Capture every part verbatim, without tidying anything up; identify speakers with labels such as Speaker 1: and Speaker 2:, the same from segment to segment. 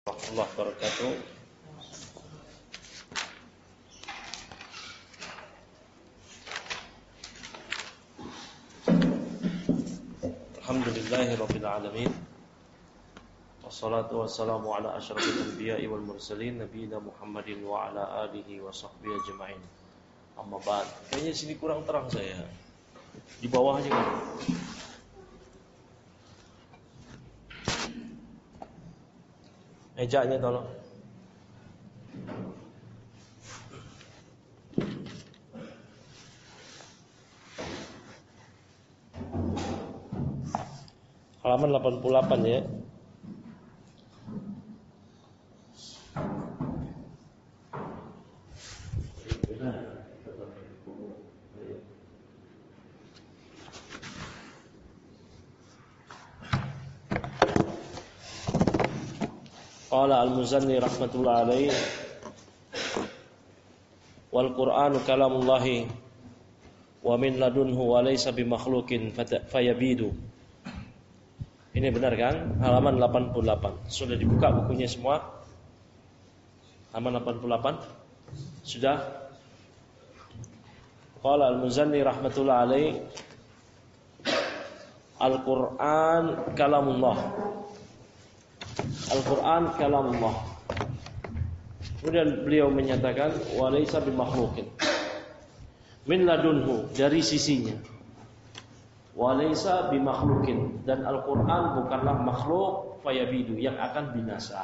Speaker 1: Warahmatullahi wabarakatuh. Alhamdulillahirabbil alamin. Wassalatu wassalamu ala asyrafil anbiya'i wal mursalin nabiyina Muhammadin wa ala alihi wa sahbihi ajma'in. Amma ba'd. Kayaknya sini kurang terang saya. Di bawah aja kan. Mejanya tolong. Halaman delapan puluh delapan ya. Qala al-Muzanni rahmatullah alaihi wal Qur'anu kalamullahi wa min ladunhu wa laysa bimakhluqin fayabidu. Ini benar kan? Halaman delapan puluh delapan. Sudah dibuka bukunya semua? Halaman delapan puluh delapan? Sudah? Qala al-Muzanni rahmatullah alaihi Al-Qur'an kalamullah. Al-Quran kalamullah. Kemudian beliau menyatakan walaysa bimakhluqin. Min ladunhu, dari sisinya. Walaysa bimakhluqin, dan Al-Quran bukanlah makhluk fayabidu, yang akan binasa.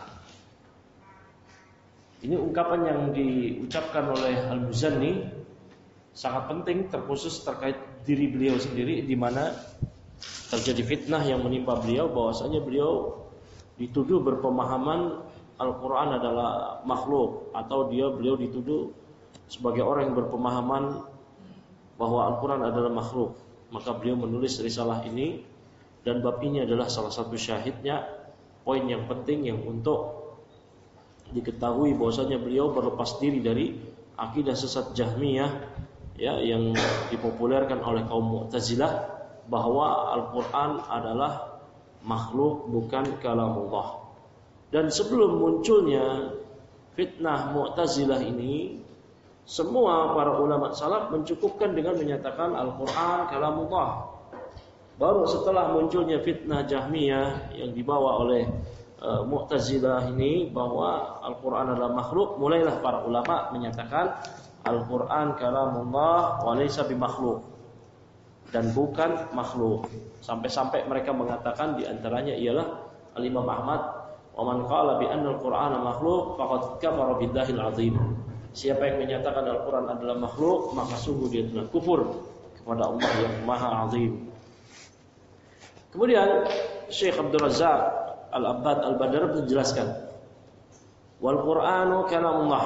Speaker 1: Ini ungkapan yang diucapkan oleh Al-Muzanni sangat penting, terkhusus terkait diri beliau sendiri, di mana terjadi fitnah yang menimpa beliau bahwasanya beliau dituduh berpemahaman Al-Quran adalah makhluk, atau dia beliau dituduh sebagai orang yang berpemahaman bahwa Al-Quran adalah makhluk. Maka beliau menulis risalah ini, dan bab ini adalah salah satu syahidnya, poin yang penting yang untuk diketahui bahwasanya beliau berlepas diri dari akidah sesat Jahmiyah ya, yang dipopulerkan oleh kaum Mu'tazilah, bahwa Al-Quran adalah makhluk, bukan kalamullah. Dan sebelum munculnya fitnah Mu'tazilah ini, semua para ulama salaf mencukupkan dengan menyatakan Al-Quran kalamullah. Baru setelah munculnya fitnah Jahmiyah yang dibawa oleh uh, Mu'tazilah ini, bahwa Al-Quran adalah makhluk, mulailah para ulama menyatakan Al-Quran kalamullah wa laysa bimakhluk, dan bukan makhluk. Sampai-sampai mereka mengatakan di antaranya ialah Al-Imam Ahmad, wa man qala bi anna al-Qur'ana makhluk faqad kafara billahil azim. Siapa yang menyatakan Al-Qur'an adalah makhluk, maka sungguh dia telah kufur kepada Allah yang Maha Azim. Kemudian Syekh Abdul Razzaq Al-Abbad Al-Badr menjelaskan, wal Qur'anu kalamullah.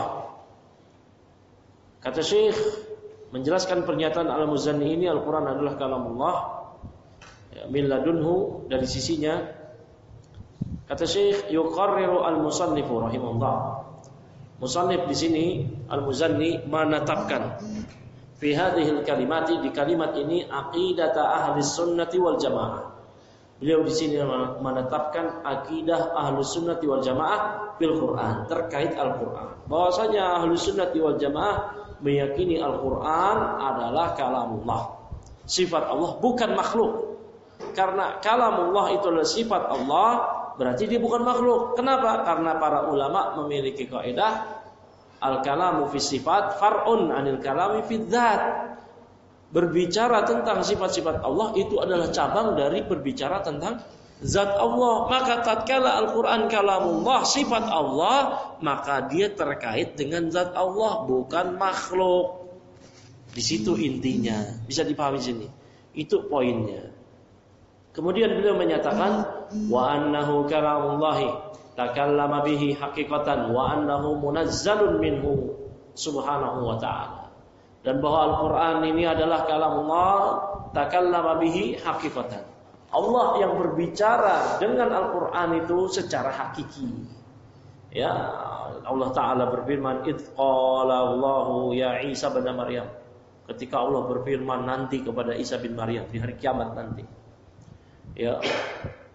Speaker 1: Kata Syekh menjelaskan pernyataan Al-Muzanni ini, Al-Quran adalah kalamullah ya, min ladunhu, dari sisinya. Kata Syekh, yuqarriru al-musannifu rahimahullah. Musannif di sini Al-Muzanni menetapkan fi hadhil kalimati, di kalimat ini, aqidata ahli sunnati wal jamaah. Beliau di sini menetapkan akidah ahli sunnati wal jamaah bil Quran, terkait Al-Quran, bahwasanya ahli sunnati wal jamaah meyakini Al-Quran adalah kalamullah, sifat Allah, bukan makhluk. Karena kalamullah itu adalah sifat Allah, berarti dia bukan makhluk. Kenapa? Karena para ulama memiliki kaidah al-kalamu fi sifat far'un anil kalami fi dzat. Berbicara tentang sifat-sifat Allah itu adalah cabang dari berbicara tentang zat Allah. Maka tatkala Al-Quran kalamullah, sifat Allah, maka dia terkait dengan zat Allah, bukan makhluk. Di situ intinya, bisa dipahami sini. Itu poinnya. Kemudian beliau menyatakan wa annahu kalamullahi takallama bihi haqiqatan wa annahu munazzalun minhu subhanahu wa ta'ala. Dan bahwa Al-Quran ini adalah kalamullah takallama bihi haqiqatan. Allah yang berbicara dengan Al-Quran itu secara hakiki. Ya, Allah Ta'ala berfirman, idh qala Allahu ya Isa bin Maryam. Ketika Allah berfirman nanti kepada Isa bin Maryam di hari kiamat nanti. Ya.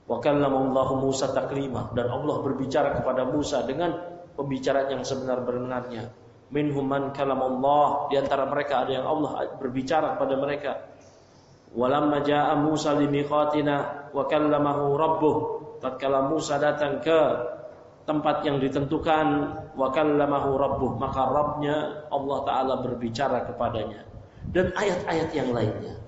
Speaker 1: Wa kallamallahu Musa taklima, dan Allah berbicara kepada Musa dengan pembicaraan yang sebenar-benarnya. Minhum man kalamallah, di antara mereka ada yang Allah berbicara kepada mereka. Walamma jaa Musa limiqatina wa kallamahu rabbuh, tatkala Musa datang ke tempat yang ditentukan, wa kallamahu rabbuh, maka Rabbnya Allah Ta'ala berbicara kepadanya. Dan ayat-ayat yang lainnya.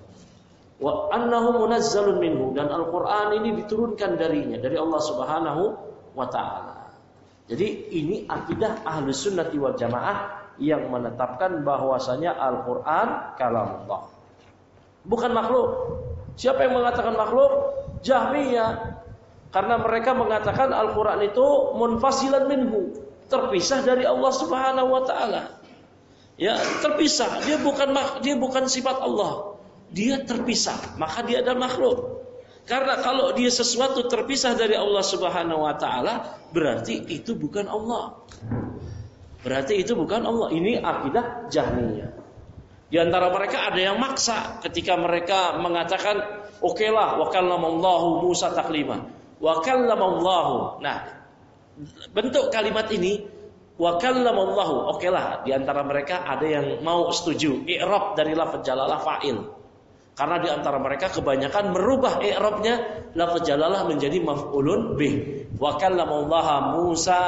Speaker 1: Wa annahu munazzalun minhu, dan Al-Quran ini diturunkan darinya, dari Allah Subhanahu wa Ta'ala. Jadi ini akidah Ahlus Sunnati wal Jamaah yang menetapkan bahwasanya Al-Quran kalamullah, bukan makhluk. Siapa yang mengatakan makhluk? Jahmiyah. Karena mereka mengatakan Al-Quran itu munfasilan minhu, terpisah dari Allah Subhanahu wa Ta'ala. Ya, terpisah. Dia bukan dia bukan sifat Allah. Dia terpisah, maka dia adalah makhluk. Karena kalau dia sesuatu terpisah dari Allah Subhanahu wa Ta'ala, berarti itu bukan Allah. Berarti itu bukan Allah. Ini akidah Jahmiyah. Di antara mereka ada yang maksa ketika mereka mengatakan, oke lah, wa kallamallahu Musa taklima. Wa kallamallahu. Nah, bentuk kalimat ini wa kallamallahu, oke lah, di antara mereka ada yang mau setuju i'rab dari lafaz jalalah fa'il. Karena di antara mereka kebanyakan merubah i'rabnya lafaz jalalah menjadi maf'ulun bih. Wa kallamallaha Musa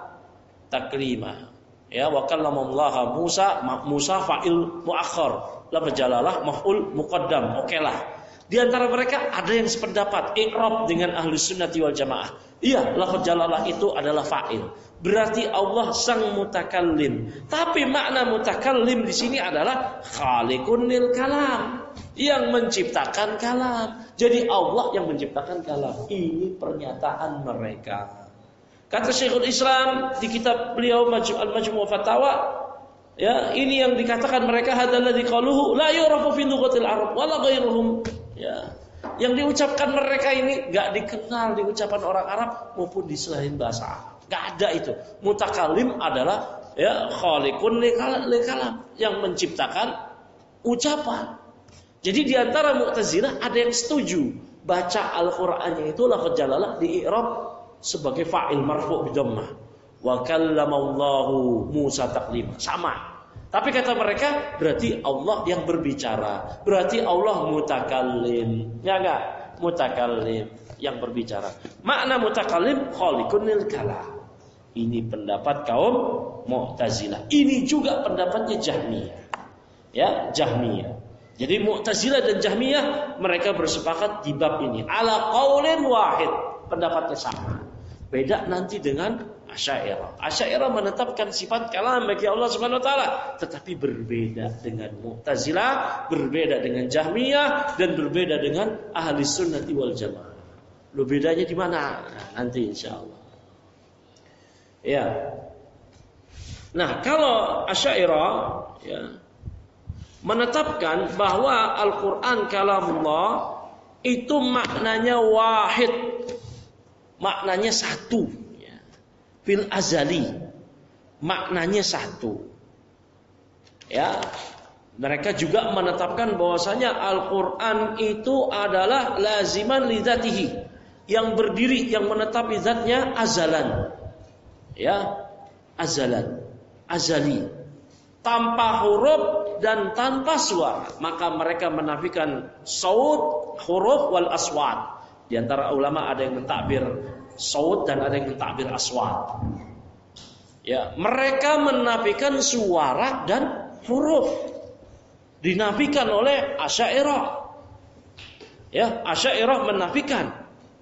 Speaker 1: taklima. Ya, wa kallamallaha Musa, Musa fa'il muakhar, lafaz jalalah maf'ul muqaddam. Oke lah. Di antara mereka ada yang sependapat i'rab dengan Ahlus Sunnati wal Jamaah. Iya, lafaz jalalah itu adalah fa'il. Berarti Allah sang mutakallim. Tapi makna mutakallim di sini adalah khaliqun lil kalam, yang menciptakan kalam. Jadi Allah yang menciptakan kalam. Ini pernyataan mereka. Kata Syekhul Islam di kitab beliau Al-Majmu' Fatawa, ya, ini yang dikatakan mereka hadalladzi qaluhu la yurafu fi lughatil arab wala ghairuhum. Ya, yang diucapkan mereka ini enggak dikenal di ucapan orang Arab maupun di selain bahasa Arab. Enggak ada itu. Mutakallim adalah ya khaliqun li kalam, yang menciptakan ucapan. Jadi di antara Mu'tazilah ada yang setuju baca Al-Qur'annya itu lafaz jalalah di i'rab sebagai fa'il marfu' bi dhammah. Wa kallamallahu Musa taklima. Sama. Tapi kata mereka berarti Allah yang berbicara. Berarti Allah mutakallim. Ya enggak? Mutakallim yang berbicara. Makna mutakallim khaliqun lil kalam. Ini pendapat kaum Mu'tazilah. Ini juga pendapatnya Jahmiyah. Ya, Jahmiyah. Jadi Mu'tazilah dan Jahmiyah mereka bersepakat di bab ini. Ala qaulin wahid, pendapatnya sama. Beda nanti dengan Asy'ariyah. Asy'ariyah menetapkan sifat kalam bagi Allah Subhanahu wa taala, tetapi berbeda dengan Mu'tazilah, berbeda dengan Jahmiyah, dan berbeda dengan Ahli Sunnati wal Jamaah. Lo bedanya di mana? Nah, nanti insyaallah. Ya. Nah, kalau Asy'ariyah ya menetapkan bahwa Al-Qur'an kalamullah itu maknanya wahid. Maknanya satu, ya. Fil azali, maknanya satu. Ya, mereka juga menetapkan bahwasanya Al-Quran itu adalah laziman lidzatihi, yang berdiri, yang menetapi zatnya azalan. Ya, azalan, azali, tanpa huruf dan tanpa suara. Maka mereka menafikan saut, huruf wal aswat. Di antara ulama ada yang mentakbir saut dan ada yang mentakbir aswat. Ya, mereka menafikan suara dan huruf. Dinafikan oleh Asy'ariyah. Ya, Asy'ariyah menafikan.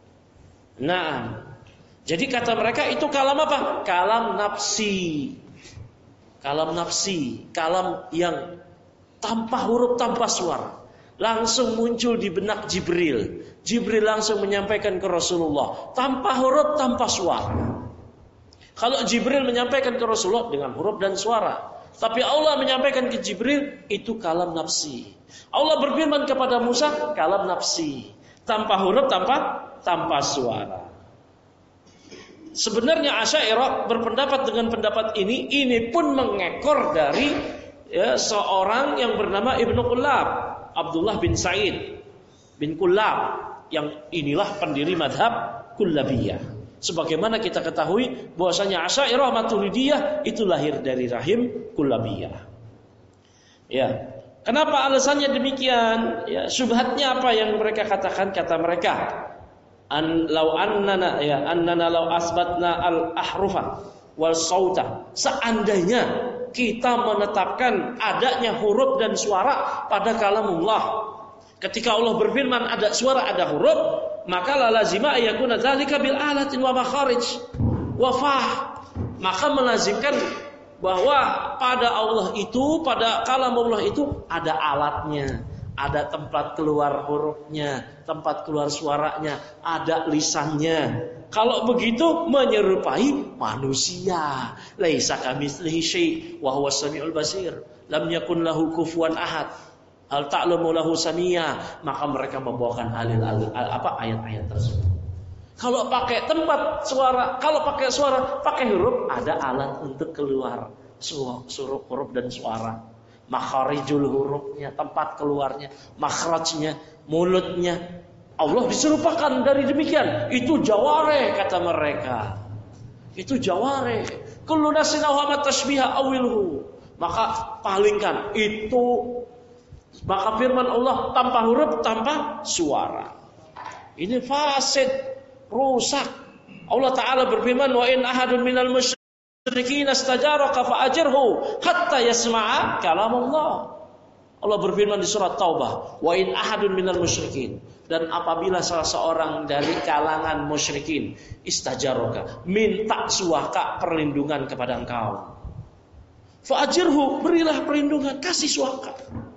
Speaker 1: Nah, jadi kata mereka itu kalam apa? Kalam nafsi. Kalam nafsi, kalam yang tanpa huruf, tanpa suara. Langsung muncul di benak Jibril. Jibril langsung menyampaikan ke Rasulullah tanpa huruf, tanpa suara. Kalau Jibril menyampaikan ke Rasulullah dengan huruf dan suara, tapi Allah menyampaikan ke Jibril itu kalam nafsi. Allah berfirman kepada Musa kalam nafsi, tanpa huruf, tanpa tanpa suara. Sebenarnya Asy'ariyah berpendapat dengan pendapat ini, ini pun mengekor dari ya, seorang yang bernama Ibnu Kullab, Abdullah bin Sa'id bin Kullab. yang inilah pendiri madhab Kullabiyah. Sebagaimana kita ketahui bahwasanya Asy'ariyah Maturidiyah itu lahir dari rahim Kullabiyah. Ya, kenapa alasannya demikian? Ya, syubhatnya apa yang mereka katakan? Kata mereka, an law annana ya annana law asbatna al ahrufa wal sauta, seandainya kita menetapkan adanya huruf dan suara pada kalamullah. Ketika Allah berfirman ada suara ada huruf, maka la lazima ayakuna dzalika bil alatin wa makharij wa fah. Maka melazimkan bahwa pada Allah itu, pada kalamullah itu ada alatnya, ada tempat keluar hurufnya, tempat keluar suaranya, ada lisannya. Kalau begitu menyerupai manusia. Laisa kamitslihi syai' wa huwas samiul basir. Lam yakun lahu kufuwan ahad. Hal ta'lamu lahu samia. Maka mereka membawakan alil-alil apa ayat-ayat tersebut. Kalau pakai tempat suara, kalau pakai suara, pakai huruf, ada alat untuk keluar suruh huruf dan suara. Makharijul hurufnya, tempat keluarnya, makhrajnya, mulutnya. Allah diserupakan dari demikian. Itu jaware kata mereka. Itu jaware. Kullu nasin awhamat tashbiha awilhu. Maka palingkan itu. Maka firman Allah tanpa huruf, tanpa suara. Ini fasid, rusak. Allah Ta'ala berfirman, wa in ahadun minal musyrikin istajaraka fa'ajirhu hatta yasma'a kalamullah. Allah berfirman di surat Taubah, wa in ahadun minal musyrikin, dan apabila salah seorang dari kalangan musyrikin istajaraka, minta suaka perlindungan kepada engkau, fa'ajirhu, berilah perlindungan, kasih suaka,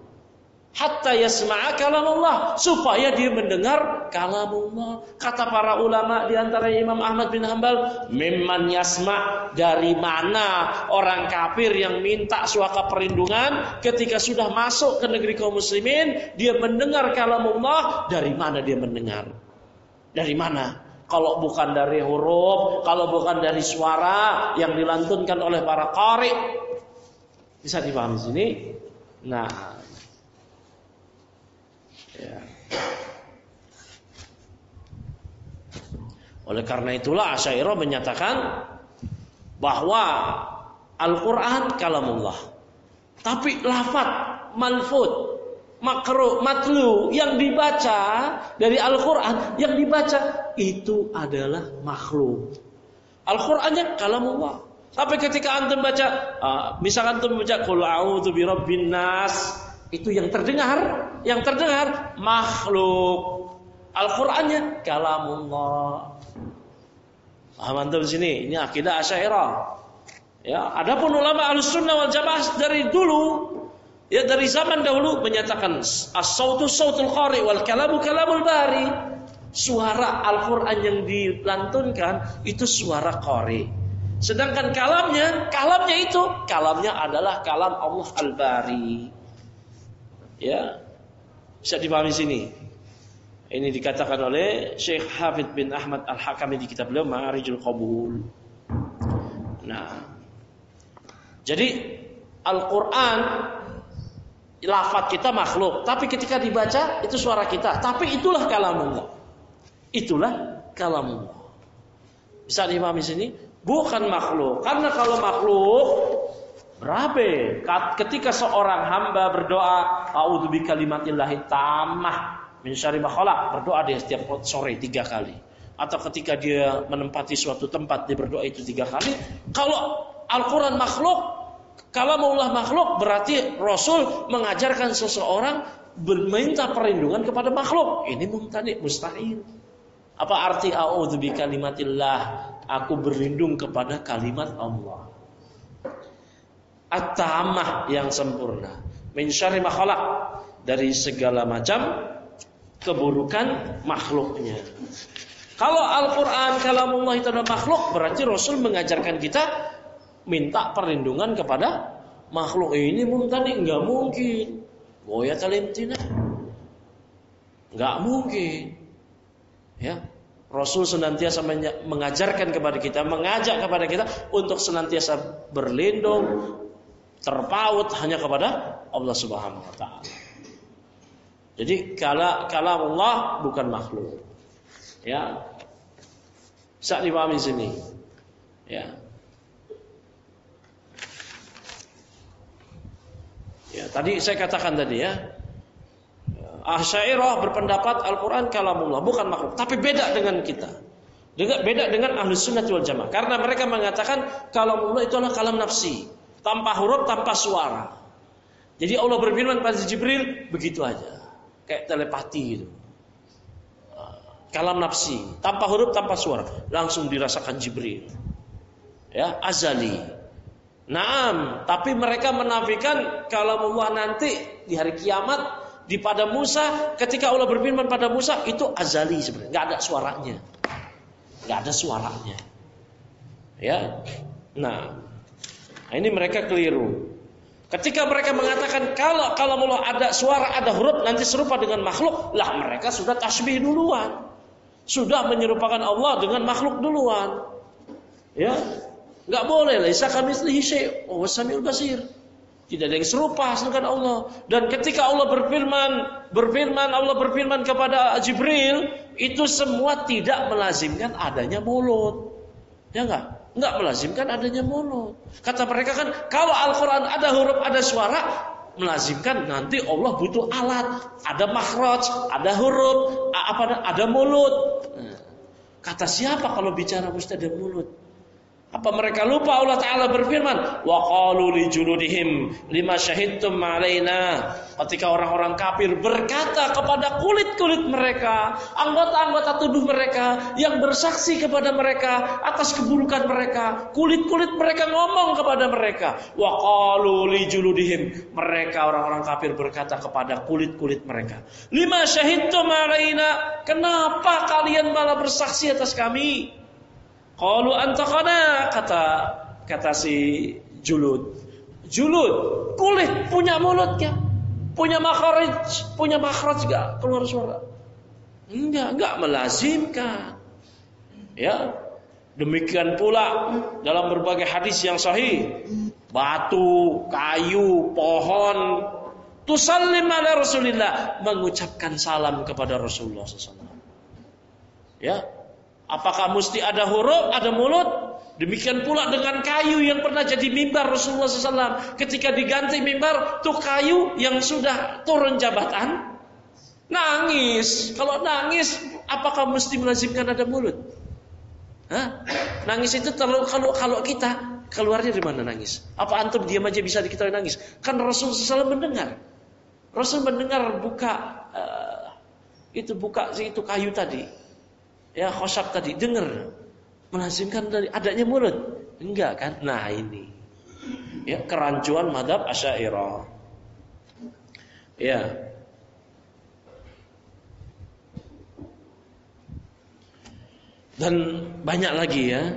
Speaker 1: hatta yasma'a kalamullah, supaya dia mendengar kalamullah. Kata para ulama di antara Imam Ahmad bin Hanbal, mimman yasma', dari mana orang kafir yang minta suaka perlindungan ketika sudah masuk ke negeri kaum muslimin, dia mendengar kalamullah. Dari mana dia mendengar? Dari mana? Kalau bukan dari huruf, kalau bukan dari suara yang dilantunkan oleh para qari. Bisa dipahami sini? Nah, ya. Oleh karena itulah Asy'ariyah menyatakan bahwa Al-Quran kalamullah, tapi lafaz malfud, makruh, matlu yang dibaca dari Al-Quran, yang dibaca itu adalah makhluk. Al-Qurannya kalamullah, tapi ketika antum baca, uh, misalkan antum baca qul a'udzu birabbin nas, itu yang terdengar, yang terdengar makhluk. Al-Qur'annya kalamullah. Paham antum di sini? Ini akidah Asy'ariyah. Ya, adapun ulama Ahlussunnah wal Jamaah dari dulu, ya dari zaman dahulu menyatakan as-sautu sautul qari wal kalamu kalamul bari. Suara Al-Qur'an yang dilantunkan itu suara qari. Sedangkan kalamnya, kalamnya itu, kalamnya adalah kalam Allah Al-Bari. Ya, bisa dipahami sini. Ini dikatakan oleh Syekh Hafidz bin Ahmad Al-Hakami di kitab beliau Ma'arijul Qabul. Nah, jadi Al-Quran lafaz kita makhluk, tapi ketika dibaca itu suara kita, tapi itulah kalamullah. Itulah kalamullah. Bisa dipahami sini? Bukan makhluk. Karena kalau makhluk berabe. Ketika seorang hamba berdoa, a'udzu bikalimatillahi tammah min syarri ma khalaq, berdoa dia setiap sore tiga kali. Atau ketika dia menempati suatu tempat dia berdoa itu tiga kali. Kalau Al-Quran makhluk, kalamullah makhluk, berarti Rasul mengajarkan seseorang meminta perlindungan kepada makhluk. Ini mumtani, mustahil. Apa arti a'udzu bikalimatillah? Aku berlindung kepada kalimat Allah. At-tammah yang sempurna. Min syarri ma khalaq, dari segala macam keburukan makhluknya. Kalau Al-Quran kalamullah itu adalah makhluk, berarti Rasul mengajarkan kita minta perlindungan kepada makhluk. Ini mumtani, enggak mungkin. Boya talimtina, enggak mungkin. Ya, Rasul senantiasa mengajarkan kepada kita, mengajak kepada kita untuk senantiasa berlindung, terpaut hanya kepada Allah Subhanahu wa taala. Jadi kala kalamullah bukan makhluk. Ya. Bisa dipahami sini. Ya. Ya, tadi saya katakan tadi ya. Asy'ariyah berpendapat Al-Qur'an kalamullah, bukan makhluk, tapi beda dengan kita. Dengan beda dengan Ahlus Sunnah wal Jamaah. Karena mereka mengatakan kalamullah itu adalah kalam nafsi, tanpa huruf, tanpa suara. Jadi Allah berfirman pada Jibril begitu aja, kayak telepati gitu. Kalam nafsi, tanpa huruf, tanpa suara, langsung dirasakan Jibril. Ya, azali. Naam, tapi mereka menafikan kalamullah nanti di hari kiamat di pada Musa, ketika Allah berfirman pada Musa itu azali sebenarnya, nggak ada suaranya, nggak ada suaranya. Ya, nah, ini mereka keliru. Ketika mereka mengatakan kalau kalamullah ada suara, ada huruf, nanti serupa dengan makhluk, lah mereka sudah tasbih duluan, sudah menyerupakan Allah dengan makhluk duluan. Ya, nggak boleh. Laisa kamitslihi syai', wa huwas samiul basir. Tidak ada yang serupa dengan Allah. Dan ketika Allah berfirman, berfirman Allah berfirman kepada Jibril, itu semua tidak melazimkan adanya mulut. Ya enggak? Enggak melazimkan adanya mulut. Kata mereka kan, kalau Al-Qur'an ada huruf, ada suara, melazimkan nanti Allah butuh alat, ada makhraj, ada huruf, apa ada mulut. Kata siapa kalau bicara mesti ada mulut? Apa mereka lupa Allah Ta'ala berfirman, wa qalu li juludihim lima syahidtum alaina. Ketika orang-orang kafir berkata kepada kulit-kulit mereka, anggota-anggota tubuh mereka yang bersaksi kepada mereka atas keburukan mereka, kulit-kulit mereka ngomong kepada mereka, wa qalu li juludihim, mereka orang-orang kafir berkata kepada kulit-kulit mereka, lima syahidtum alaina, kenapa kalian malah bersaksi atas kami? Qalu antaqana, kata kata si julud. Julud, kulit punya mulut ya? Punya makhraj, punya makhraj enggak keluar suara? Enggak, enggak melazimkan. Ya. Demikian pula dalam berbagai hadis yang sahih, batu, kayu, pohon tusallim ala Rasulillah, mengucapkan salam kepada Rasulullah sallallahu alaihi wasallam. Ya. Apakah mesti ada huruf, ada mulut? Demikian pula dengan kayu yang pernah jadi mimbar Rasulullah sallallahu alaihi wasallam. Ketika diganti mimbar, tuh kayu yang sudah turun jabatan, nangis. Kalau nangis, apakah mesti melazimkan ada mulut? Hah? Nangis itu terlalu, kalau kalau kita keluarnya di mana nangis? Apa antum diam aja bisa diketahui nangis? Kan Rasulullah sallallahu alaihi wasallam mendengar. Rasul mendengar buka uh, itu buka itu kayu tadi. Ya, khosyab tadi dengar, melazimkan dari adanya mulut, enggak kan? Nah ini, ya kerancuan mazhab Asy'ariyah. Ya, dan banyak lagi ya.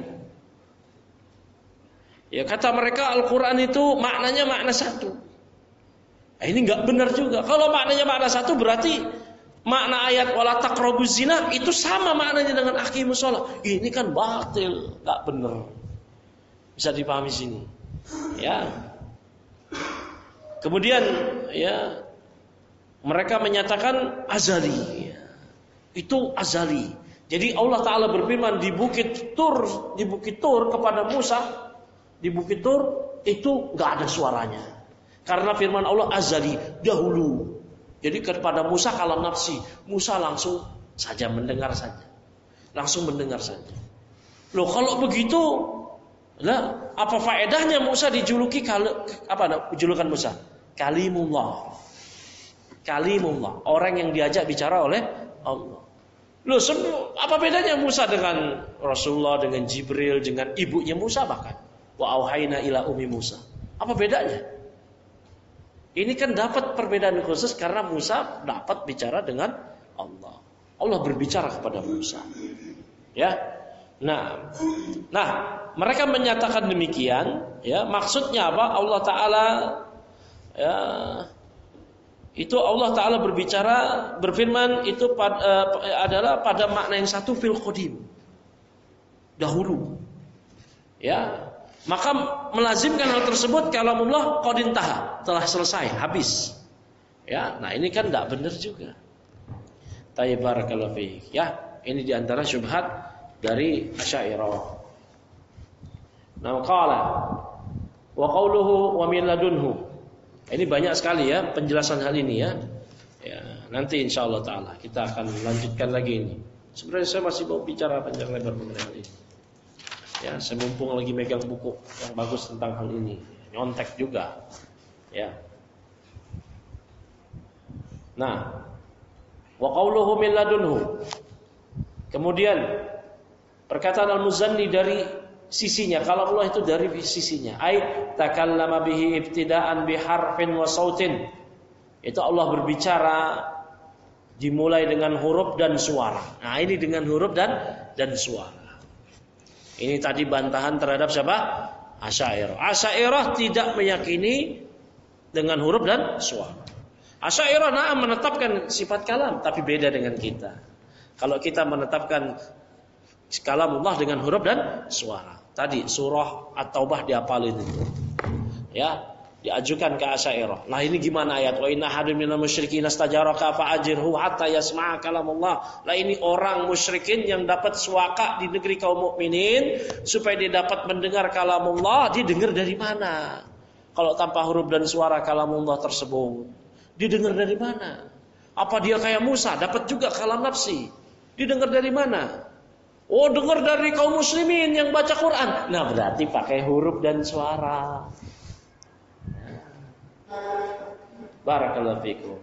Speaker 1: Ya kata mereka Al-Quran itu maknanya makna satu. Nah, ini enggak benar juga. Kalau maknanya makna satu berarti makna ayat wala taqrabuz zina itu sama maknanya dengan aqimus shalah. Ini kan batil, enggak benar. Bisa dipahami sini. Ya. Kemudian ya mereka menyatakan azali. Itu azali. Jadi Allah Ta'ala berfirman di Bukit Tur, di Bukit Tur kepada Musa, di Bukit Tur itu enggak ada suaranya. Karena firman Allah azali, dahulu. Jadi kepada Musa kalam nafsi, Musa langsung saja mendengar saja, langsung mendengar saja. Loh kalau begitu, lah apa faedahnya Musa dijuluki kal, apa julukan Musa? Kalimullah, Kalimullah, orang yang diajak bicara oleh Allah. Loh apa bedanya Musa dengan Rasulullah, dengan Jibril, dengan ibunya Musa bahkan? Wa auhayna ila ummi Musa. Apa bedanya? Ini kan dapat perbedaan khusus karena Musa dapat bicara dengan Allah. Allah berbicara kepada Musa. Ya. Nah, nah, mereka menyatakan demikian, ya, maksudnya apa? Allah Ta'ala ya, itu Allah Ta'ala berbicara, berfirman itu pad, uh, adalah pada makna yang satu fil qadim. Dahulu. Ya. Maka melazimkan hal tersebut kalamullah qad intaha, telah selesai, habis. Ya, nah ini kan tidak benar juga. Tayyib barakallahu fiik. Ya, ini diantara syubhat dari Asy'ariyah. Nah, qala wa qawluhu wa min ladunhu. Ini banyak sekali ya penjelasan hal ini ya. Ya, nanti insyaallah taala kita akan lanjutkan lagi ini. Sebenarnya saya masih mau bicara panjang lebar mengenai hal ini. Ya, saya mumpung lagi megang buku yang bagus tentang hal ini. Nyontek juga. Ya. Nah, wa qawluhu min ladunhu. Kemudian perkataan Al-Muzanni dari sisinya, kalau Allah itu dari sisinya. Ai takallama bihi ibtida'an biharfin wa sautin. Itu Allah berbicara dimulai dengan huruf dan suara. Nah, ini dengan huruf dan dan suara. Ini tadi bantahan terhadap siapa? Asy'ariyah. Asy'ariyah tidak meyakini dengan huruf dan suara. Asy'ariyah na'am menetapkan sifat kalam, tapi beda dengan kita. Kalau kita menetapkan kalamullah dengan huruf dan suara. Tadi surah At-Taubah dihafalin itu. Ya, diajukan ke Asy'ariyah. Nah, ini gimana ayat? Wa inna hadun minal musyrikin istajaraka fa'ajirhu hatta yasma'a kalamullah. Lah ini orang musyrikin yang dapat suaka di negeri kaum mukminin supaya dia dapat mendengar kalamullah, dia dengar dari mana? Kalau tanpa huruf dan suara kalamullah tersebut. Didengar dari mana? Apa dia kayak Musa dapat juga kalam nafsi? Didengar dari mana? Oh, dengar dari kaum muslimin yang baca Quran. Nah, berarti pakai huruf dan suara. Barakallahu fikum.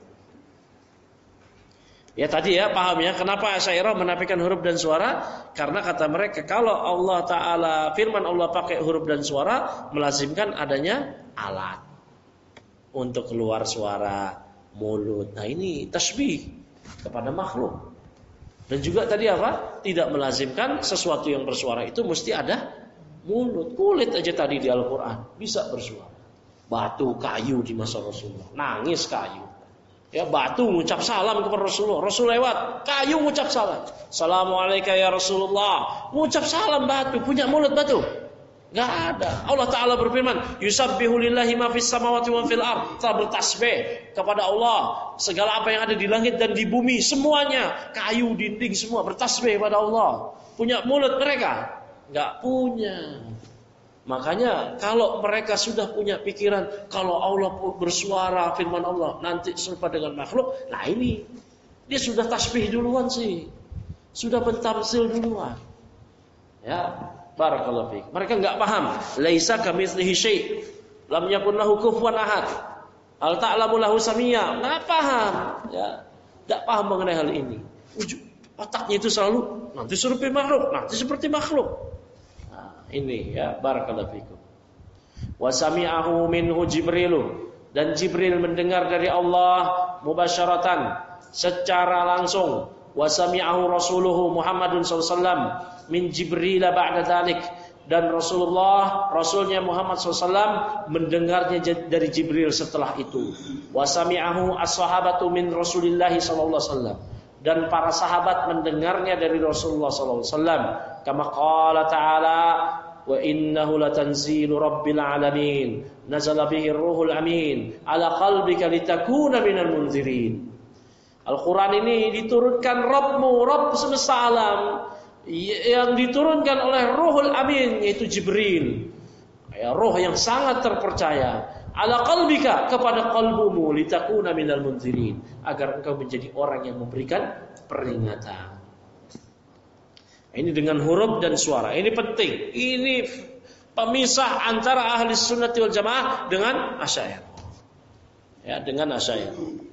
Speaker 1: Ya tadi ya paham ya kenapa Asy'ariyah menafikan huruf dan suara? Karena kata mereka kalau Allah Ta'ala firman Allah pakai huruf dan suara melazimkan adanya alat untuk keluar suara mulut. Nah ini tasbih kepada makhluk. Dan juga tadi apa? Tidak melazimkan sesuatu yang bersuara itu mesti ada mulut. Kulit aja tadi di Al-Quran bisa bersuara. Batu, kayu di masa Rasulullah. Nangis kayu. Ya batu mengucap salam kepada Rasulullah. Rasul lewat, kayu mengucap salam. Assalamualaikum ya Rasulullah. Mengucap salam batu. Punya mulut batu? Gak ada. Allah Ta'ala berfirman, yusabbihu lillahi ma fis samawati wa fil ard. Telah bertasbih kepada Allah segala apa yang ada di langit dan di bumi, semuanya, kayu, dinding semua bertasbih kepada Allah. Punya mulut mereka? Gak punya. Makanya kalau mereka sudah punya pikiran kalau Allah bersuara firman Allah nanti serupa dengan makhluk, nah ini dia sudah tasbih duluan sih. Sudah pentamsil duluan. Ya. Barakallahu fiik. Mereka enggak paham. Laisa kamitslihi syai'. Lam yakun lahu kufuwan ahad. Hal ta'lamu lahu samia. Enggak paham. Ya. Enggak paham mengenai hal ini. Ujung otaknya itu selalu nanti serupa makhluk, nanti seperti makhluk. Nah, ini ya barakallahu fiikum. Wa sami'ahu minhu Jibril. Dan Jibril mendengar dari Allah mubasyaratan secara langsung. Wa sami'ahu rasuluhu Muhammadun sallallahu alaihi wasallam min Jibril ba'da dzalik, dan Rasulullah Rasulnya Muhammad sallallahu alaihi wasallam mendengarnya dari Jibril setelah itu. Wa sami'ahu as-sahabatu min Rasulillah sallallahu alaihi wasallam, dan para sahabat mendengarnya dari Rasulullah sallallahu alaihi wasallam. Kama qala ta'ala wa innahu latanzilu rabbil alamin nazala bihi ruhul amin ala qalbika litakuna minal munzirin. Al-Quran ini diturunkan Rabbmu, Rabb semesta alam, yang diturunkan oleh Ruhul Amin, yaitu Jibril, ya, roh yang sangat terpercaya, ala qalbika, kepada qalbumu, litakuna minal munzirin, agar engkau menjadi orang yang memberikan peringatan. Ini dengan huruf dan suara. Ini penting. Ini pemisah antara ahli sunnati wal jamaah dengan Asy'ariyah. Ya, dengan Asy'ariyah.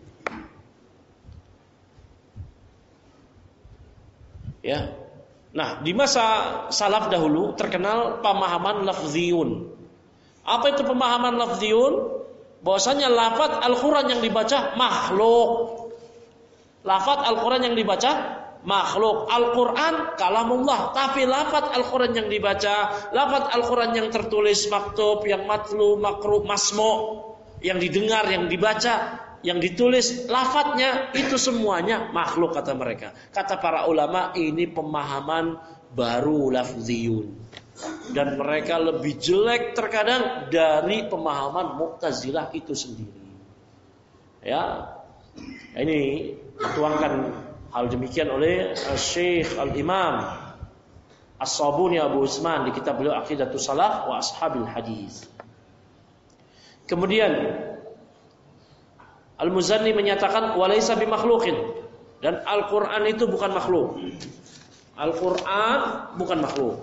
Speaker 1: Ya. Nah, di masa salaf dahulu terkenal pemahaman lafziyun. Apa itu pemahaman lafziyun? Bahwasanya lafaz Al-Qur'an yang dibaca makhluk. Lafaz Al-Qur'an yang dibaca makhluk. Al-Qur'an kalamullah, tapi lafaz Al-Qur'an yang dibaca, lafaz Al-Qur'an yang tertulis maktub, yang matlu, makru, masmu, yang didengar, yang dibaca, yang ditulis, lafadznya itu semuanya makhluk kata mereka. Kata para ulama ini pemahaman baru lafziyun. Dan mereka lebih jelek terkadang dari pemahaman Mu'tazilah itu sendiri. Ya, Ini dituangkan hal demikian oleh Syekh Al-Imam As-Sabuni Abu Utsman di kitab beliau Aqidatus Salaf wa Ashabil Hadis. Kemudian Al-Muzanni menyatakan walaysa bimakhluqin, dan Al-Qur'an itu bukan makhluk. Al-Qur'an bukan makhluk.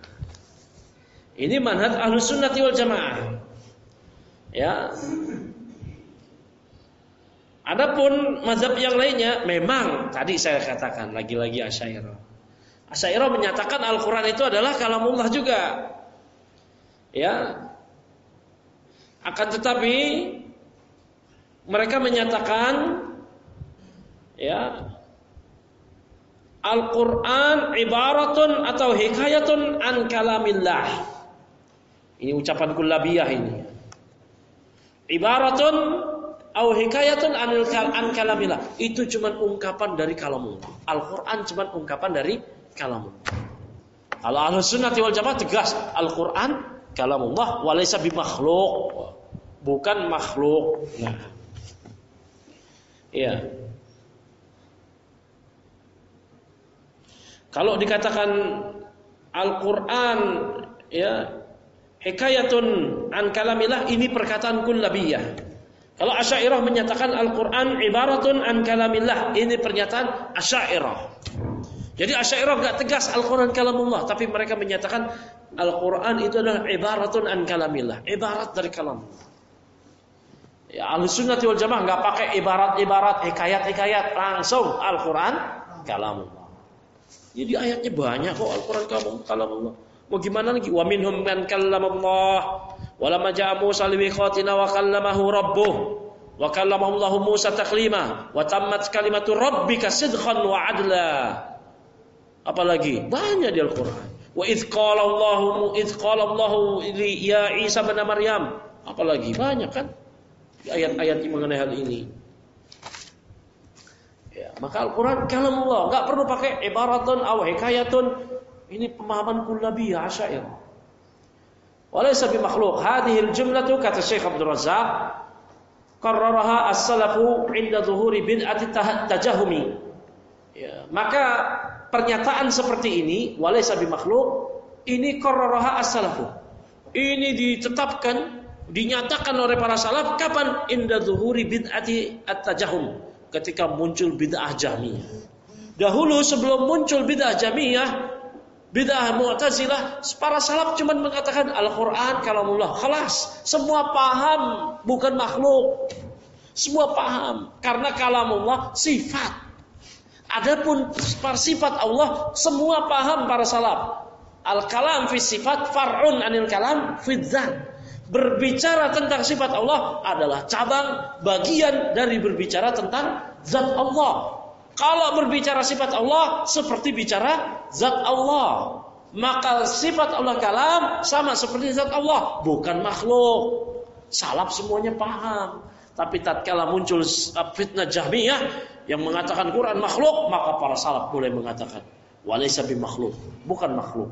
Speaker 1: Ini manhaj Ahlus Sunnati wal Jamaah. Ya. Adapun mazhab yang lainnya memang tadi saya katakan lagi-lagi Asy'ariyah. Asy'ariyah menyatakan Al-Qur'an itu adalah kalamullah juga. Ya. Akan tetapi mereka menyatakan ya Al-Qur'an ibaratun atau hikayatun an kalamillah. Ini ucapan kullabiyah ini. Ibaratun au hikayatun anil an kalamillah. Itu cuma ungkapan dari kalamullah. Al-Qur'an cuma ungkapan dari kalamullah. Kalau Ahlus Sunnati wal Jamaah tegas, Al-Qur'an kalamullah walaysa bimakhluq. Bukan makhluk. Nah. Iya. Kalau dikatakan Al-Qur'an ya hikayatun an kalamillah, ini perkataan kullabiyah. Kalau Asy'ariyah menyatakan Al-Qur'an ibaratun an kalamillah, ini pernyataan Asy'ariyah. Jadi Asy'ariyah enggak tegas Al-Qur'an kalamullah, tapi mereka menyatakan Al-Qur'an itu adalah ibaratun an kalamillah, ibarat dari kalamullah. Ya, Ahlus Sunnati wal Jamaah enggak pakai ibarat-ibarat, hikayat-hikayat, langsung Al-Qur'an kalamullah. Jadi ayatnya banyak kok Al-Qur'an kalamullah. Mau gimana lagi? Wa minhum man kallamallah wa lamma ja'a Musa limiqatina wa kallamahu rabbuh wa kallamahu Allahu Musa taklima wa tammat kalimatu rabbika sidqan wa adla. Apalagi banyak di Al-Qur'an. Wa idz qala Allahu idz qala Allahu ya Isa bin Maryam. Apalagi banyak kan ayat-ayat mengenai hal ini. Ya, maka Al-Qur'an kalamullah, enggak perlu pakai ibaratun aw hikayatun. Ini pemahaman kullabiyah Asy'ariyah. Walaysa bimakhluq. Hadhihi al-jumlatu kata Syekh Abdul Razzaq qarraraha as-salafu 'inda dhuhuri bid'ati tajahumi. Ya, maka pernyataan seperti ini walaysa bimakhluq ini qarraraha as-salafu. Ini ditetapkan, dinyatakan oleh para salaf kapan? Inda dhuhuri bid'ati at-tajahum, ketika muncul bid'ah Jahmiyah. Dahulu sebelum muncul bid'ah Jahmiyah, bid'ah Mu'tazilah, para salaf cuma mengatakan Al-Qur'an kalamullah. Khalas, semua paham bukan makhluk. Semua paham karena kalamullah sifat. Adapun sifat Allah semua paham para salaf. Al-kalam fi sifat far'un anil kalam fi dzat. Berbicara tentang sifat Allah adalah cabang bagian dari berbicara tentang zat Allah. Kalau berbicara sifat Allah seperti bicara zat Allah, maka sifat Allah kalam sama seperti zat Allah, bukan makhluk. Salaf semuanya paham. Tapi tatkala muncul fitnah Jahmiyah yang mengatakan Quran makhluk, maka para salaf boleh mengatakan walaysa bimakhluk, bukan makhluk.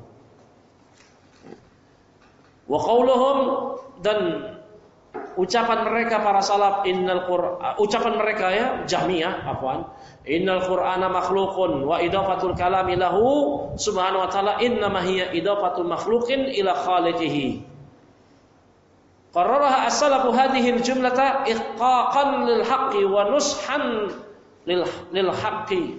Speaker 1: Wa qauluhum, dan ucapan mereka para salaf innal Qur'an, ucapan mereka ya Jahmiyah afwan, innal Qur'ana makhluqun wa idafatul kalami lahu subhanahu wa ta'ala innama hiya idafatul makhluqin ila khaliqihi. Qarraraha as-salafu hadhihi al-jumlata ihqaqan lil haqqi wa nushan lil lil haqqi.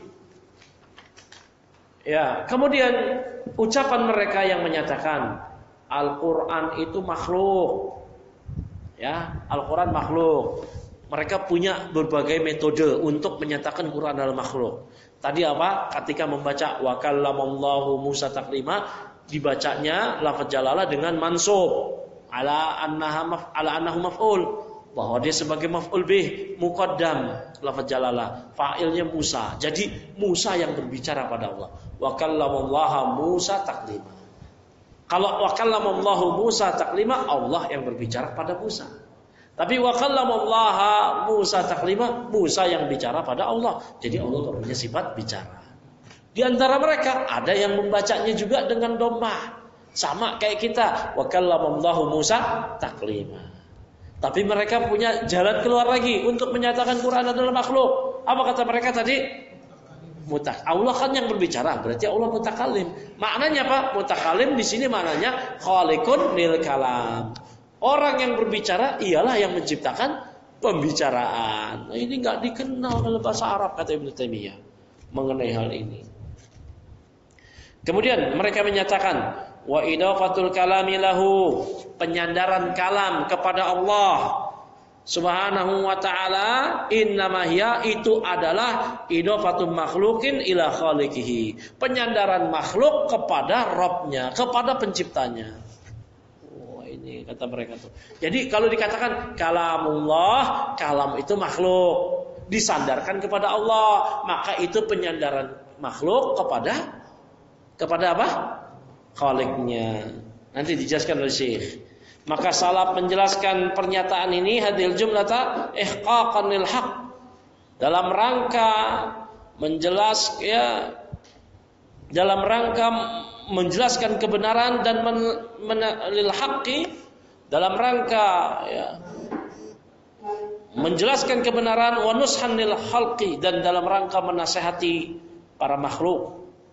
Speaker 1: Ya, kemudian ucapan mereka yang menyatakan Al-Qur'an itu makhluk. Ya, Al-Qur'an makhluk. Mereka punya berbagai metode untuk menyatakan Quran adalah makhluk. Tadi apa? Ketika membaca wa kallamallahu Musa taklima, dibacanya lafaz jalalah dengan mansub ala annaha maf ala annahu maf'ul, bahwa dia sebagai maf'ul bih muqaddam lafaz jalalah, fa'ilnya Musa. Jadi Musa yang berbicara pada Allah. Wa kallamallaha Musa taklima. Kalau wa kallamallahu Musa taklima, Allah yang berbicara pada Musa. Tapi wa kallamallaha Musa taklima, Musa yang bicara pada Allah. Jadi Allah punya sifat bicara. Di antara mereka ada yang membacanya juga dengan dhammah. Sama kayak kita, wa kallamallahu Musa taklima. Tapi mereka punya jalan keluar lagi untuk menyatakan Quran adalah makhluk. Apa kata mereka tadi? Mutak. Allah kan yang berbicara, berarti Allah mutakalim. Maknanya apa? Mutakalim di sini maknanya khaliqun lil kalam. Orang yang berbicara ialah yang menciptakan pembicaraan. Nah, ini enggak dikenal dalam bahasa Arab kata Ibnu Taimiyah mengenai hal ini. Kemudian mereka menyatakan wa idafatul kalami lahu, penyandaran kalam kepada Allah Subhanahu wa ta'ala, innama hiya, itu adalah idafatul makhlukin ila khaliqihi, penyandaran makhluk kepada Rabbnya, kepada penciptanya. Oh, ini kata mereka tuh. Jadi kalau dikatakan kalamullah, kalam itu makhluk, disandarkan kepada Allah, maka itu penyandaran makhluk kepada kepada apa? Khaliqnya. Nanti dijelaskan oleh Syekh. Maka salaf menjelaskan pernyataan ini hadil jumlata ihqaqan lil haq, dalam rangka menjelas ya dalam rangka menjelaskan kebenaran dan men, men, lil haqqi, dalam rangka ya menjelaskan kebenaran, wa nushan lil khalqi, dan dalam rangka menasihati para makhluk.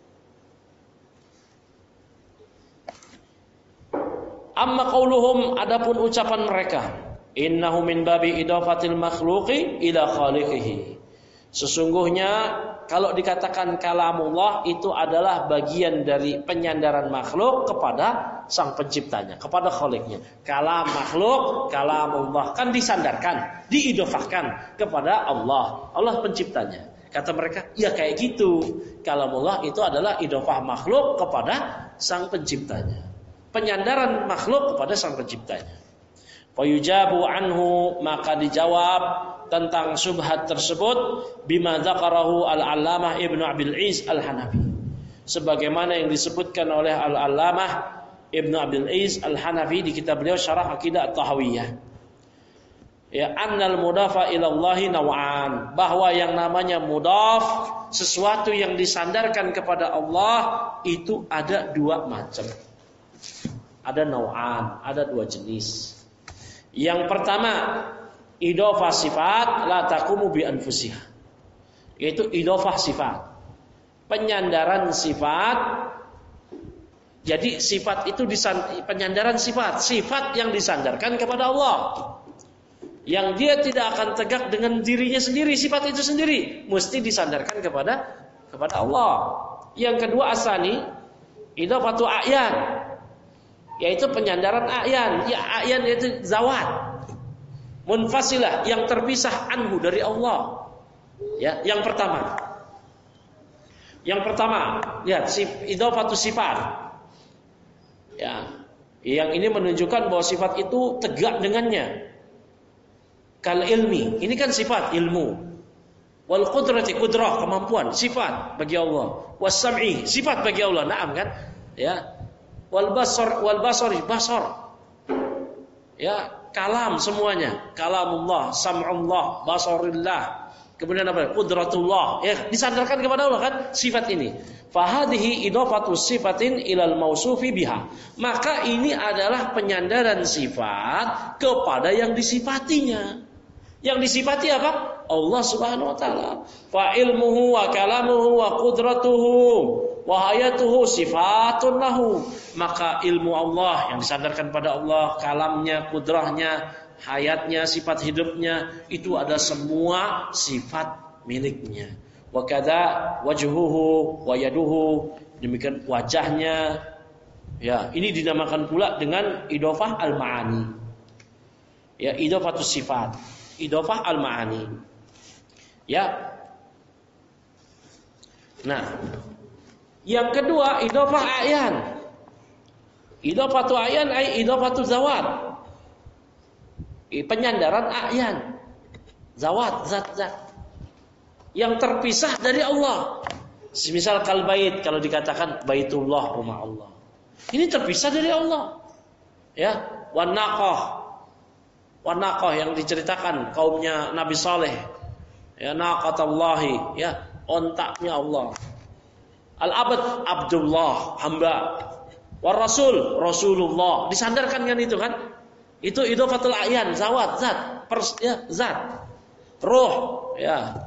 Speaker 1: Amma qauluhum, adapun ucapan mereka, innahu min babi idafatil makhluqi ila khaliqihi, sesungguhnya kalau dikatakan kalamullah itu adalah bagian dari penyandaran makhluk kepada sang penciptanya, kepada khaliqnya. Kalam makhluk, kalamullah kan disandarkan, diidofahkan kepada Allah, Allah penciptanya. Kata mereka, ya kayak gitu. Kalamullah itu adalah idofah makhluk kepada sang penciptanya, penyandaran makhluk kepada sang penciptanya. Fayujabu anhu, maka dijawab tentang syubhat tersebut bima dzakarahu al-allamah Ibnu Abil Iz al-Hanafi, sebagaimana yang disebutkan oleh al-allamah Ibnu Abil Iz al-Hanafi di kitab beliau Syarah Aqidah At-Tahawiyah. Ya, annal mudafa ilallahi naw'an, bahwa yang namanya mudaf, sesuatu yang disandarkan kepada Allah, itu ada dua macam. Ada naw'an, ada dua jenis. Yang pertama, idofah sifat la taqumu bi anfusiha, yaitu idofah sifat, penyandaran sifat. Jadi sifat itu disan, penyandaran sifat, sifat yang disandarkan kepada Allah, yang dia tidak akan tegak dengan dirinya sendiri, sifat itu sendiri mesti disandarkan kepada kepada Allah. Yang kedua asani, idofatu a'yan, yaitu penyandaran a'yan. Ya, a'yan yaitu zawat munfasilah, yang terpisah anhu dari Allah. Ya, yang pertama. Yang pertama, lihat idofatu sifat. Ya, yang ini menunjukkan bahwa sifat itu tegak dengannya. Kal ilmi, ini kan sifat ilmu. Wal qudrati, qudrah, kemampuan, sifat bagi Allah. Was sam'i, sifat bagi Allah. Naam kan? Ya. Wal basar, wal basari, basar. Ya, kalam semuanya. Kalamullah, sam'ullah, basarillah. Kemudian apa? Qudratullah. Ya, disandarkan kepada Allah kan sifat ini. Fahadhihi idafatu sifatin ilal mausufi biha. Maka ini adalah penyandaran sifat kepada yang disifatinya. Yang disifati apa? Allah Subhanahu wa taala. Fa ilmuhu wa kalamuhu wa qudratuhu wa hayatuhu sifatun lahu. Maka ilmu Allah yang disandarkan pada Allah, kalamnya, kudrahnya, hayatnya, sifat hidupnya, itu ada semua sifat miliknya. Wa kadza wajhuhu wa yaduhu, demikian wajahnya. Ya, ini dinamakan pula dengan idofah al-ma'ani. Ya, idofatus sifat, idofah al-ma'ani. Ya. Nah, yang kedua idofah a'yan. Idofatu a'yan ay idofatu zawat. Penyandaran a'yan, zawat, zat-zat yang terpisah dari Allah. Semisal kal bait, kalau dikatakan baitullah, rumah Allah, ini terpisah dari Allah. Ya, wan naqah, wan naqah yang diceritakan kaumnya Nabi Saleh. Ya, naqatallahi, ya, ontaknya Allah. Al-abad, Abdullah, hamba. War rasul, Rasulullah, disandarkan kan itu kan? Itu idhofatul a'yan, zawat, zat, pers, ya, zat. Ruh, ya.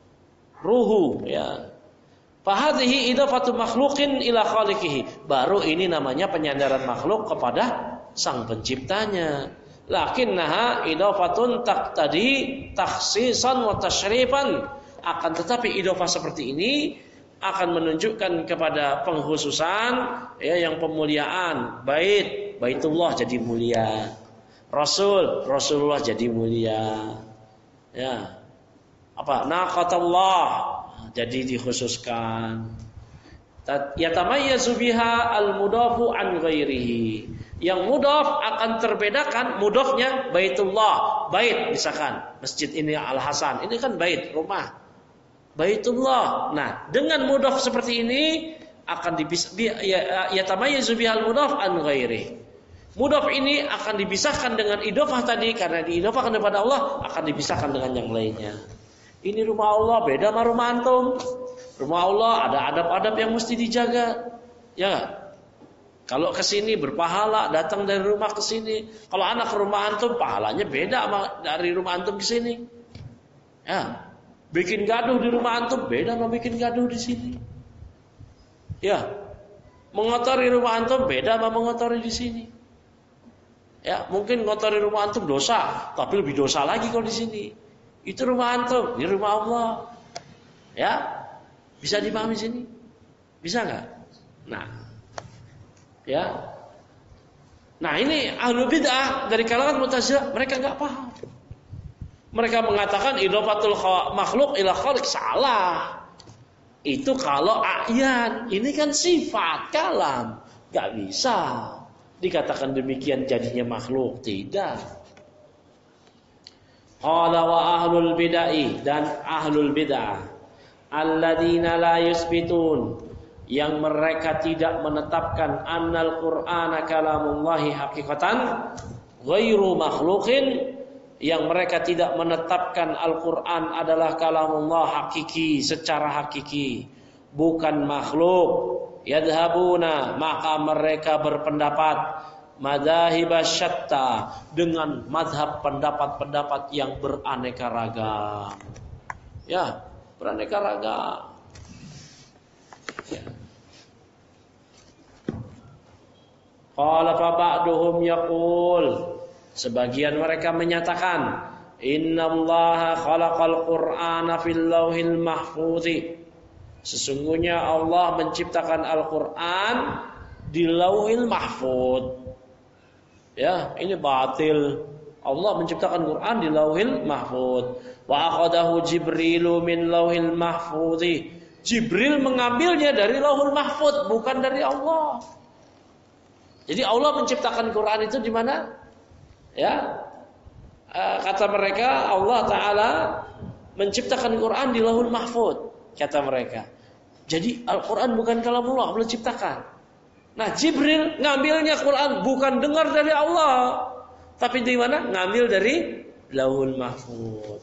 Speaker 1: Ruhu, ya. Fahadhihi idhofatu makhluqin ila khaliqihi. Baru ini namanya penyandaran makhluk kepada sang penciptanya. Lakinnaha idhofatun taqtadi takhsisan wa tasyrifan. Akan tetapi idhofah seperti ini akan menunjukkan kepada pengkhususan, ya, yang pemuliaan. Bait, Baitullah jadi mulia. Rasul, Rasulullah jadi mulia. Ya. Apa? Naqatullah jadi dikhususkan. Yatamayyazu biha al-mudafu an ghairihi. Yang mudaf akan terbedakan mudafnya Baitullah, bait misalkan masjid ini Al-Hasan, ini kan bait, rumah. Baitullah. Nah, dengan mudaf seperti ini akan dipisah, yatamayyazu biha al-mudaf an ghairihi. Mudhaf ini akan dipisahkan dengan idhofah tadi, karena diidhofahkan kepada Allah akan dipisahkan dengan yang lainnya. Ini rumah Allah beda sama rumah antum. Rumah Allah ada adab-adab yang mesti dijaga. Ya. Kalau ke sini berpahala datang dari rumah ke sini. Kalau anak ke rumah antum pahalanya beda sama dari rumah antum ke sini. Ya. Bikin gaduh di rumah antum beda sama bikin gaduh di sini. Ya. Mengotori rumah antum beda sama mengotori di sini. Ya, mungkin ngotori rumah antum dosa, tapi lebih dosa lagi kalau di sini. Itu rumah antum, ini rumah Allah. Ya, bisa dipahami sini? Bisa nggak? Nah, ya. Nah ini ahlul bid'ah dari kalangan Mu'tazilah, mereka nggak paham. Mereka mengatakan idhofatul makhluk ila khaliq, salah. Itu kalau a'yan, ini kan sifat kalam, nggak bisa dikatakan demikian jadinya makhluk, tidak. Qala wa ahlul bid'ah, dan ahlul bid'ah alladzina la yusbitun, yang mereka tidak menetapkan annal qur'ana kalamullahi haqiqatan ghairu makhluqin, yang mereka tidak menetapkan Al-Qur'an adalah kalamullah hakiki, secara hakiki, bukan makhluk. Yadhabuna, maka mereka berpendapat madzahibasy syatta, dengan mazhab pendapat-pendapat yang beraneka ragam. Ya, beraneka ragam. Ya. Qala fa ba'duhum yaqul, sebagian mereka menyatakan innallaha khalaqal qur'ana fil lauhil mahfuzi, sesungguhnya Allah menciptakan Al-Quran di Lauhil Mahfuz. Ya, ini batil. Allah menciptakan Quran di Lauhil Mahfuz. Wa akhadahu Jibrilu min Lauhil Mahfuz. Jibril mengambilnya dari Lauhul Mahfuz, bukan dari Allah. Jadi Allah menciptakan Quran itu di mana? Ya, kata mereka Allah Taala menciptakan Quran di Lauhul Mahfuz. Kata mereka. Jadi Al-Quran bukan kalamullah, Allah ciptakan. Nah, Jibril ngambilnya Quran bukan dengar dari Allah, tapi di mana? Ngambil dari Lauhul Mahfuz.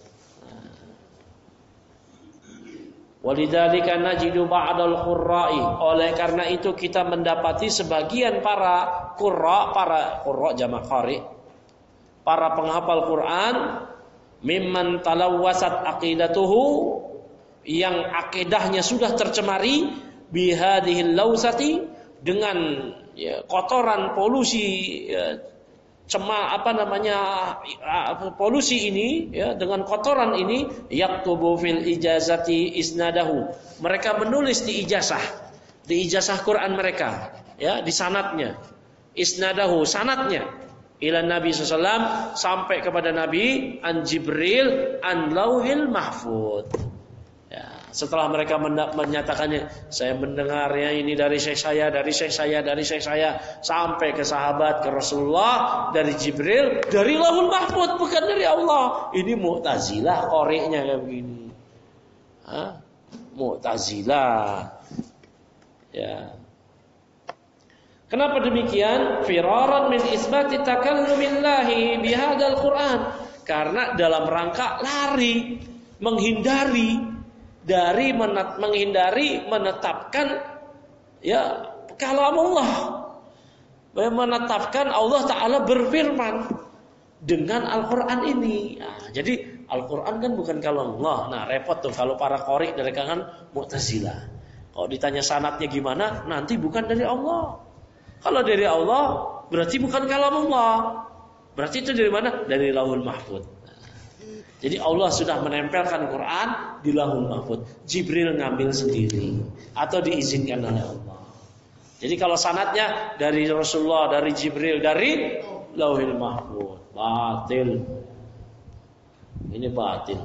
Speaker 1: Walidzalika najidu ba'dal qurra'i, oleh karena itu kita mendapati sebagian para qurra, para qurra jamak qari, para penghafal Quran, mimman talawwasat aqidatuhu, yang akidahnya sudah tercemari bihadhil lausati, dengan ya, kotoran polusi ya, cema apa namanya polusi ini ya, dengan kotoran ini yaktubu fil ijazati isnadahu, mereka menulis di ijazah, di ijazah Quran mereka ya, di sanadnya, isnadahu, sanadnya ila Nabi sallallahu alaihi wasallam, sampai kepada Nabi, an Jibril an Lauhil Mahfuz. Setelah mereka menyatakannya, saya mendengarnya ini dari syekh saya, dari syekh saya, dari syekh saya, sampai ke sahabat, ke Rasulullah, dari Jibril, dari Lauhul Mahfuz, bukan dari Allah. Ini Mu'tazilah qori'nya kayak begini. Hah? Mu'tazilah. Ya. Kenapa demikian? Firaran min isbati takallumillahi bihadzal Qur'an. Karena dalam rangka lari, menghindari dari menat, menghindari menetapkan ya kalamullah, menetapkan Allah Ta'ala berfirman. dengan Al-Quran ini. Nah, jadi Al-Quran kan bukan kalamullah. Nah repot tuh kalau para qori dari kalangan Mu'tazilah. Kalau ditanya sanadnya gimana, nanti bukan dari Allah. Kalau dari Allah berarti bukan kalamullah. Berarti itu dari mana? Dari Lauhul Mahfuz. Jadi Allah sudah menempelkan Quran di Lauhul Mahfuz. Jibril ngambil sendiri atau diizinkan oleh Allah. Jadi kalau sanadnya dari Rasulullah, dari Jibril, dari Lauhul Mahfuz, batil. Ini batil.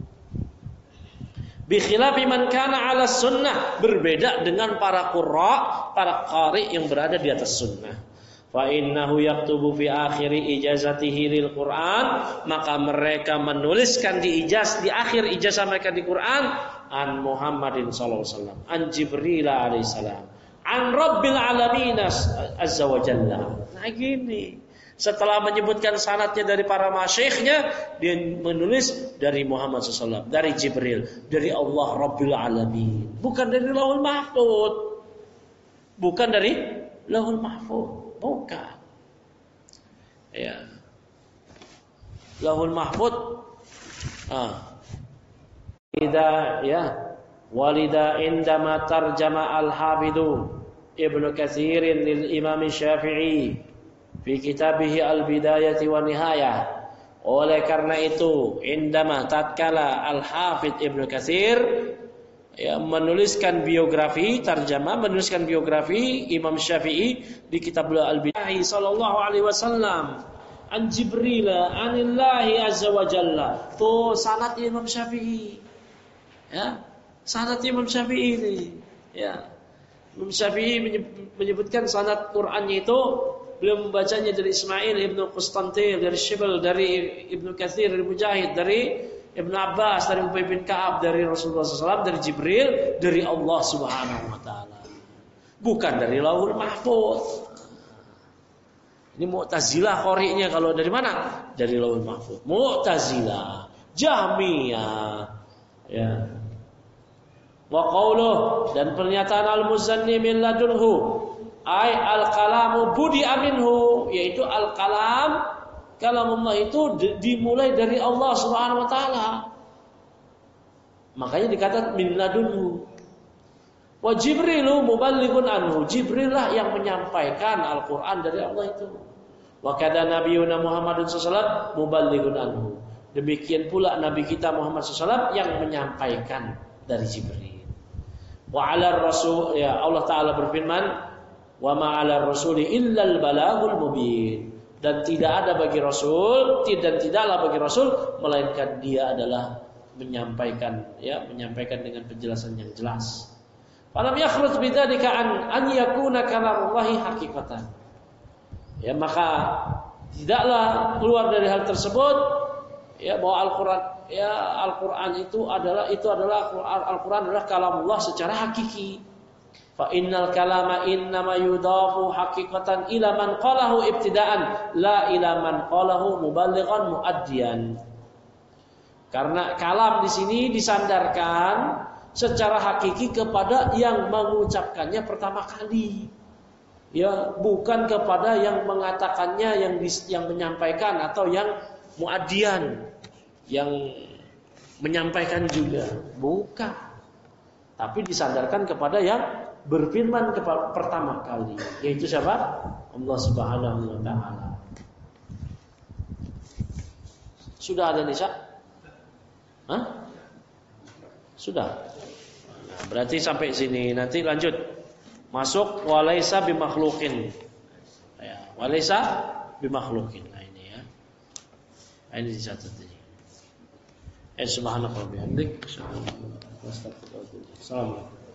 Speaker 1: Bi khilafi man kana 'ala sunnah, berbeda dengan para qurra, para qari yang berada di atas sunnah. Fa innahu yaktubu fi akhiri ijazatihi lil Quran, maka mereka menuliskan di ijaz di akhir ijazah mereka di Quran an Muhammadin sallallahu alaihi wasallam, an Jibril alaihi salam, an Rabbil alamin azza wa jalla. Nah gini, setelah menyebutkan sanadnya dari para masyikhnya, dia menulis dari Muhammad sallallahu alaihi wasallam, dari Jibril, dari Allah Rabbil alamin, bukan dari Lauhul Mahfuz, bukan dari Lauhul Mahfuz. Bukan. Ya. Lauhul Mahfuz. Ah. Ida ya. Walida indama tarjama al-Hafidhu Ibnu Katsir lil Imam Syafi'i fi kitabih Al-Bidayah wa Nihayah. Oleh karena itu, indama tatkala Al-Hafidz Ibnu Katsir ya, menuliskan biografi, tarjamah, menuliskan biografi Imam Syafi'i di kitab Al-Bidayah sallallahu alaihi wasallam an Jibril anillahi azza wa jalla. Tuh sanad Imam Syafi'i. Ya, sanad Imam Syafi'i ini. Ya. Imam Syafi'i menyebutkan sanad Qur'annya itu beliau membacanya dari Ismail Ibnu Qustantil, dari Syibal, dari Ibnu Katsir, dari Mujahid, dari Ibnu Abbas, dari Ubay bin Ka'ab, dari Rasulullah shallallahu alaihi wasallam, dari Jibril, dari Allah Subhanahu wa taala. Bukan dari Lauhul Mahfuz. Ini Mu'tazilah qori'nya kalau dari mana? Dari Lauhul Mahfuz. Mu'tazilah, Jahmiyah, ya. Wa qauluh, dan pernyataan al-Muzanni min ladunhu, ay al-kalamu budi aminhu, yaitu al-kalam kalamullah itu dimulai dari Allah Subhanahu wa taala. Makanya dikatakan min ladunhu. Wa Jibrilu muballighun anhu. Jibril lah yang menyampaikan Al-Qur'an dari Allah itu. Wa kada nabiyuna Muhammadun sallallahu alaihi wasallam muballighun anhu. Demikian pula nabi kita Muhammad sallallahu alaihi wasallam yang menyampaikan dari Jibril. Wa 'ala rasul, ya Allah taala berfirman, wa ma 'ala rasuli illal balagul mubin. Dan tidak ada bagi Rasul, dan tidaklah bagi Rasul melainkan dia adalah menyampaikan, ya, menyampaikan dengan penjelasan yang jelas. Falam yakhruj bidzalika an an yakuna kalamullahi haqiqatan. Ya, maka tidaklah keluar dari hal tersebut ya bahwa Al-Qur'an ya Al-Qur'an itu adalah itu adalah Al-Qur'an adalah kalamullah secara hakiki. Fa innal kalama innama yudafu haqiqatan ila man qalahu ibtidaan la ila man qalahu muballighan muaddiyan. Karena kalam di sini disandarkan secara hakiki kepada yang mengucapkannya pertama kali. Ya, bukan kepada yang mengatakannya, yang dis, yang menyampaikan atau yang muaddian, yang menyampaikan juga. Bukan. Tapi disandarkan kepada yang berfirman kepada pertama kali, yaitu siapa? Allah Subhanahu wa taala. Sudah ada Nisa? Hah? Sudah. Nah, berarti sampai sini, nanti lanjut. Masuk walaisa bimakhluqin. Ya, walaisa bimakhluqin. Nah ini ya. Nah, ini dicatat ini. Eh subhanallah wa bihamdik. Assalamualaikum.